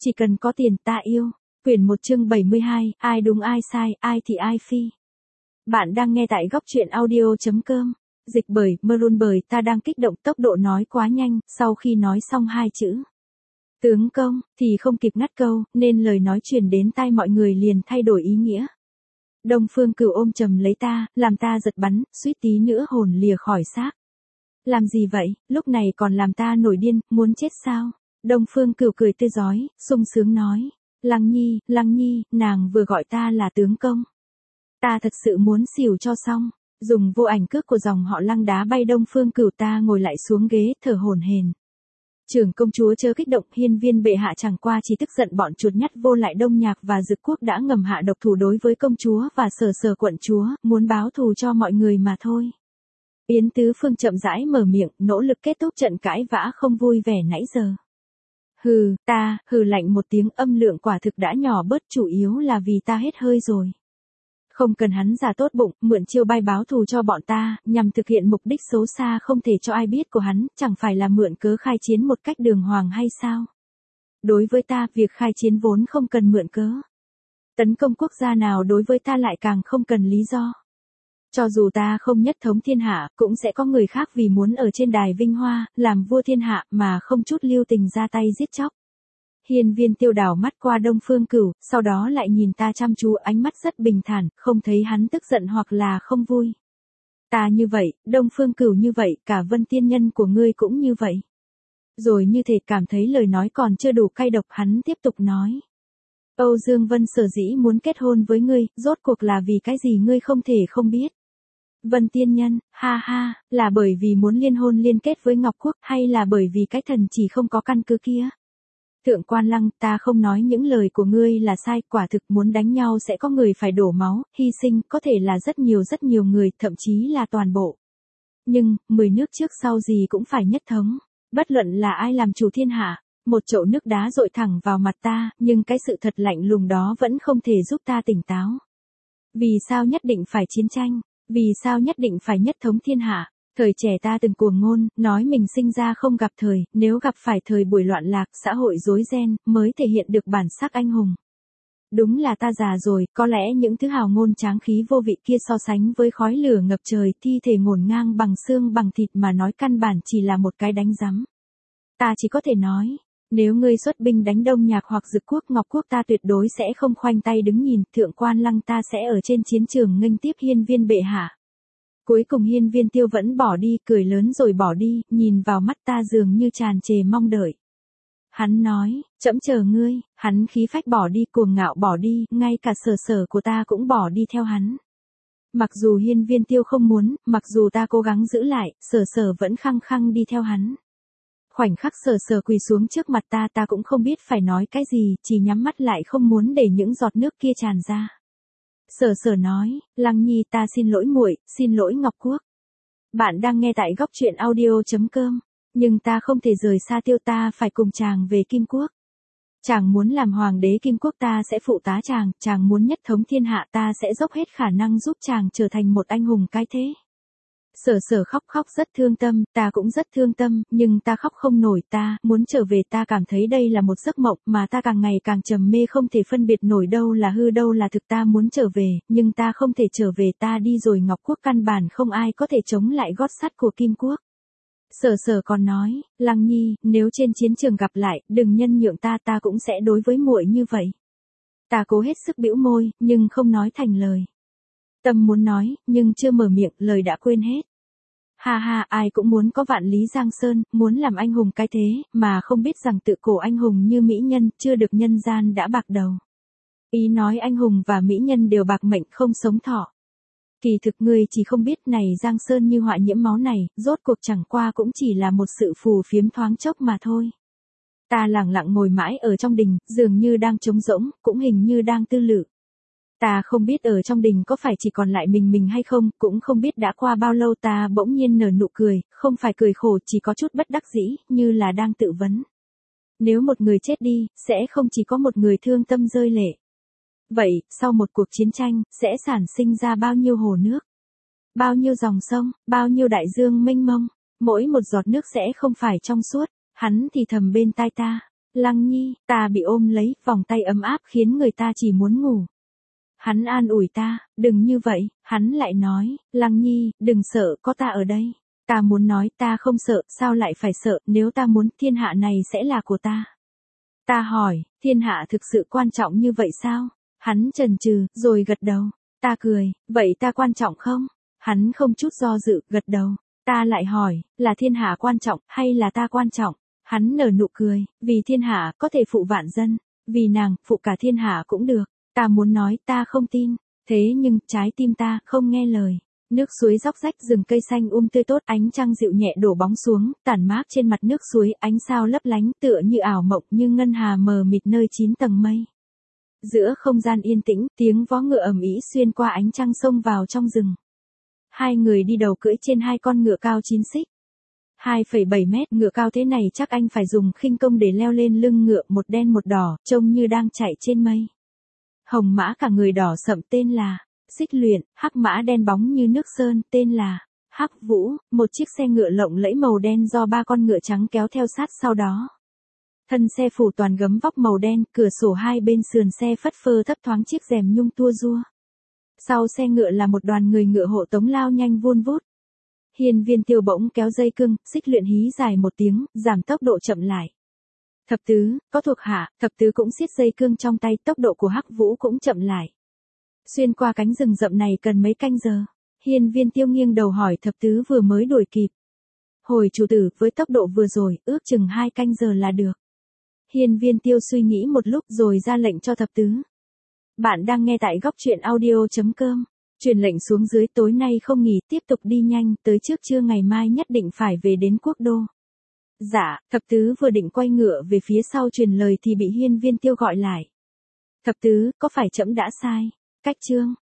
Chỉ cần có tiền ta yêu. Quyển 1 chương 72, ai đúng ai sai, ai thì ai phi. Bạn đang nghe tại góc truyện audio.com. Dịch bởi, Maroon bởi ta đang kích động, tốc độ nói quá nhanh, sau khi nói xong hai chữ tướng công, thì không kịp ngắt câu, nên lời nói truyền đến tai mọi người liền thay đổi ý nghĩa. Đông Phương Cửu ôm chầm lấy ta, làm ta giật bắn, suýt tí nữa hồn lìa khỏi xác. Làm gì vậy, lúc này còn làm ta nổi điên, muốn chết sao? Đông Phương Cửu cười tươi rói, sung sướng nói. Lăng Nhi, nàng vừa gọi ta là tướng công. Ta thật sự muốn xỉu cho xong. Dùng vô ảnh cước của dòng họ Lăng đá bay Đông Phương Cửu, ta ngồi lại xuống ghế, thở hổn hển. Trưởng công chúa chớ kích động, hiên viên bệ hạ chẳng qua chỉ tức giận bọn chuột nhắt vô lại Đông Nhạc và Dực Quốc đã ngầm hạ độc thủ đối với công chúa và Sở quận chúa, muốn báo thù cho mọi người mà thôi. Yến Tứ Phương chậm rãi mở miệng, nỗ lực kết thúc trận cãi vã không vui vẻ nãy giờ. Ta hừ lạnh một tiếng, âm lượng quả thực đã nhỏ bớt, chủ yếu là vì ta hết hơi rồi. Không cần hắn giả tốt bụng, mượn chiêu bay báo thù cho bọn ta, nhằm thực hiện mục đích xấu xa không thể cho ai biết của hắn, chẳng phải là mượn cớ khai chiến một cách đường hoàng hay sao? Đối với ta, việc khai chiến vốn không cần mượn cớ. Tấn công quốc gia nào đối với ta lại càng không cần lý do. Cho dù ta không nhất thống thiên hạ, cũng sẽ có người khác vì muốn ở trên đài vinh hoa, làm vua thiên hạ mà không chút lưu tình ra tay giết chóc. Hiên viên Tiêu đảo mắt qua Đông Phương Cửu, sau đó lại nhìn ta chăm chú, ánh mắt rất bình thản, không thấy hắn tức giận hoặc là không vui. Ta như vậy, Đông Phương Cửu như vậy, cả Vân tiên nhân của ngươi cũng như vậy. Rồi như thể cảm thấy lời nói còn chưa đủ cay độc, hắn tiếp tục nói. Âu Dương Vân sở dĩ muốn kết hôn với ngươi, rốt cuộc là vì cái gì ngươi không thể không biết. Vân tiên nhân, ha, là bởi vì muốn liên hôn liên kết với Ngọc Quốc, hay là bởi vì cái thần chỉ không có căn cứ kia? Thượng quan Lăng, ta không nói những lời của ngươi là sai, quả thực muốn đánh nhau sẽ có người phải đổ máu, hy sinh, có thể là rất nhiều người, thậm chí là toàn bộ. Nhưng, 10 nước trước sau gì cũng phải nhất thống, bất luận là ai làm chủ thiên hạ. Một chậu nước đá dội thẳng vào mặt ta, nhưng cái sự thật lạnh lùng đó vẫn không thể giúp ta tỉnh táo. Vì sao nhất định phải chiến tranh? Vì sao nhất định phải nhất thống thiên hạ? Thời trẻ ta từng cuồng ngôn, nói mình sinh ra không gặp thời, nếu gặp phải thời buổi loạn lạc, xã hội rối ren, mới thể hiện được bản sắc anh hùng. Đúng là ta già rồi, có lẽ những thứ hào ngôn tráng khí vô vị kia so sánh với khói lửa ngập trời, thi thể ngổn ngang bằng xương bằng thịt mà nói căn bản chỉ là một cái đánh rắm. Ta chỉ có thể nói, nếu ngươi xuất binh đánh Đông Nhạc hoặc Dực Quốc Ngọc Quốc, ta tuyệt đối sẽ không khoanh tay đứng nhìn, Thượng quan Lăng, ta sẽ ở trên chiến trường nghênh tiếp hiên viên bệ hạ. Cuối cùng hiên viên Tiêu vẫn bỏ đi, cười lớn rồi bỏ đi, nhìn vào mắt ta dường như tràn trề mong đợi. Hắn nói, trẫm chờ ngươi, hắn khí phách bỏ đi, cuồng ngạo bỏ đi, ngay cả Sở của ta cũng bỏ đi theo hắn. Mặc dù hiên viên Tiêu không muốn, mặc dù ta cố gắng giữ lại, Sở vẫn khăng khăng đi theo hắn. Khoảnh khắc Sở quỳ xuống trước mặt ta cũng không biết phải nói cái gì, chỉ nhắm mắt lại không muốn để những giọt nước kia tràn ra. Sở nói, Lăng Nhi, ta xin lỗi muội, xin lỗi Ngọc Quốc. Bạn đang nghe tại góc truyện audio.com, nhưng ta không thể rời xa Tiêu, ta phải cùng chàng về Kim Quốc. Chàng muốn làm hoàng đế Kim Quốc, ta sẽ phụ tá chàng muốn nhất thống thiên hạ, ta sẽ dốc hết khả năng giúp chàng trở thành một anh hùng cái thế. Sở khóc rất thương tâm, ta cũng rất thương tâm, nhưng ta khóc không nổi, ta muốn trở về, ta cảm thấy đây là một giấc mộng mà ta càng ngày càng trầm mê, không thể phân biệt nổi đâu là hư đâu là thực, ta muốn trở về, nhưng ta không thể trở về, ta đi rồi Ngọc Quốc căn bản không ai có thể chống lại gót sắt của Kim Quốc. Sở còn nói, Lăng Nhi, nếu trên chiến trường gặp lại, đừng nhân nhượng ta cũng sẽ đối với muội như vậy. Ta cố hết sức bĩu môi, nhưng không nói thành lời. Tâm muốn nói, nhưng chưa mở miệng, lời đã quên hết. Ha, ai cũng muốn có vạn lý giang sơn, muốn làm anh hùng cái thế, mà không biết rằng tự cổ anh hùng như mỹ nhân, chưa được nhân gian đã bạc đầu. Ý nói anh hùng và mỹ nhân đều bạc mệnh không sống thọ. Kỳ thực ngươi chỉ không biết này, giang sơn như họa nhiễm máu này, rốt cuộc chẳng qua cũng chỉ là một sự phù phiếm thoáng chốc mà thôi. Ta lẳng lặng ngồi mãi ở trong đình, dường như đang trống rỗng, cũng hình như đang tư lự. Ta không biết ở trong đình có phải chỉ còn lại mình hay không, cũng không biết đã qua bao lâu, ta bỗng nhiên nở nụ cười, không phải cười khổ, chỉ có chút bất đắc dĩ, như là đang tự vấn. Nếu một người chết đi, sẽ không chỉ có một người thương tâm rơi lệ. Vậy, sau một cuộc chiến tranh, sẽ sản sinh ra bao nhiêu hồ nước, bao nhiêu dòng sông, bao nhiêu đại dương mênh mông, mỗi một giọt nước sẽ không phải trong suốt. Hắn thì thầm bên tai ta, Lăng Nhi, ta bị ôm lấy, vòng tay ấm áp khiến người ta chỉ muốn ngủ. Hắn an ủi ta, đừng như vậy, hắn lại nói, Lăng Nhi, đừng sợ, có ta ở đây. Ta muốn nói ta không sợ, sao lại phải sợ, nếu ta muốn thiên hạ này sẽ là của ta. Ta hỏi, thiên hạ thực sự quan trọng như vậy sao? Hắn chần chừ, rồi gật đầu. Ta cười, vậy ta quan trọng không? Hắn không chút do dự, gật đầu. Ta lại hỏi, là thiên hạ quan trọng, hay là ta quan trọng? Hắn nở nụ cười, vì thiên hạ có thể phụ vạn dân, vì nàng, phụ cả thiên hạ cũng được. Ta muốn nói ta không tin, thế nhưng trái tim ta không nghe lời. Nước suối róc rách, rừng cây xanh tươi tốt, ánh trăng dịu nhẹ đổ bóng xuống, tản mát trên mặt nước suối, ánh sao lấp lánh tựa như ảo mộng, như ngân hà mờ mịt nơi 9 tầng mây. Giữa không gian yên tĩnh, tiếng vó ngựa ầm ĩ xuyên qua ánh trăng xông vào trong rừng. Hai người đi đầu cưỡi trên hai con ngựa cao 9 xích. 2,7 mét, ngựa cao thế này chắc anh phải dùng khinh công để leo lên lưng ngựa, một đen một đỏ, trông như đang chạy trên mây. Hồng mã cả người đỏ sậm tên là Xích Luyện, hắc mã đen bóng như nước sơn tên là Hắc Vũ, một chiếc xe ngựa lộng lẫy màu đen do 3 con ngựa trắng kéo theo sát sau đó. Thân xe phủ toàn gấm vóc màu đen, cửa sổ hai bên sườn xe phất phơ thấp thoáng chiếc rèm nhung tua rua. Sau xe ngựa là một đoàn người ngựa hộ tống lao nhanh vun vút. Hiên Viên Tiêu bỗng kéo dây cương, Xích Luyện hí dài một tiếng, giảm tốc độ chậm lại. Thập tứ, có thuộc hạ, thập tứ cũng siết dây cương trong tay, tốc độ của Hắc Vũ cũng chậm lại. Xuyên qua cánh rừng rậm này cần mấy canh giờ? Hiên Viên Tiêu nghiêng đầu hỏi thập tứ vừa mới đuổi kịp. Hồi chủ tử, với tốc độ vừa rồi, ước chừng 2 canh giờ là được. Hiên Viên Tiêu suy nghĩ một lúc rồi ra lệnh cho thập tứ. Bạn đang nghe tại góc truyện audio.com. Truyền lệnh xuống dưới, tối nay không nghỉ, tiếp tục đi nhanh, tới trước trưa ngày mai nhất định phải về đến quốc đô. Dạ, thập tứ vừa định quay ngựa về phía sau truyền lời thì bị Hiên Viên Tiêu gọi lại. Thập tứ, có phải trẫm đã sai? Cách chương.